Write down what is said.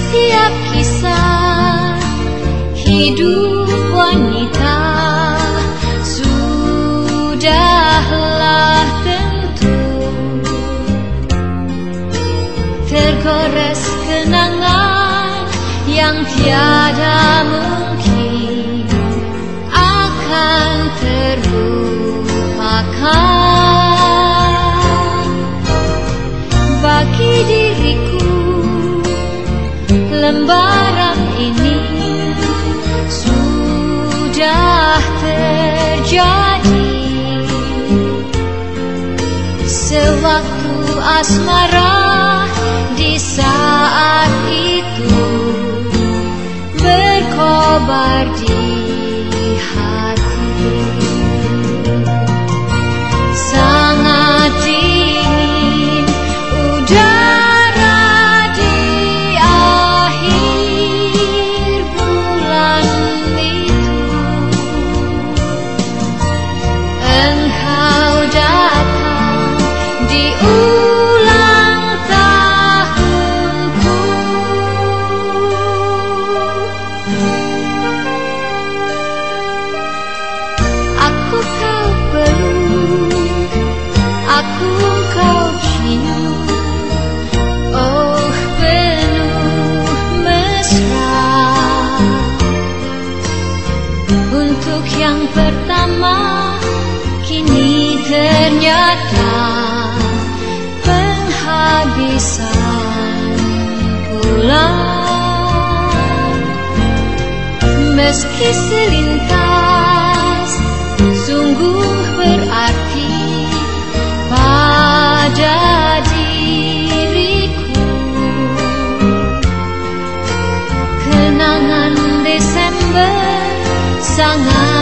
setiap kisah hidup wanita sudahlah tentu tergores kenangan yang tiada mungkin akan terlupakan. Bagi diriku lembaran ini sudah terjadi sewaktu asmara di saat itu berkobar di hati. Sangat dingin udara di akhir bulan itu. Engkau datang di ulang tahunku. Aku kau peluk, aku kau cium, oh penuh mesra. Untuk yang pertama kini ternyata penghabisan pula. Meski selintas sungguh berarti pada diriku, kenangan Desember sangat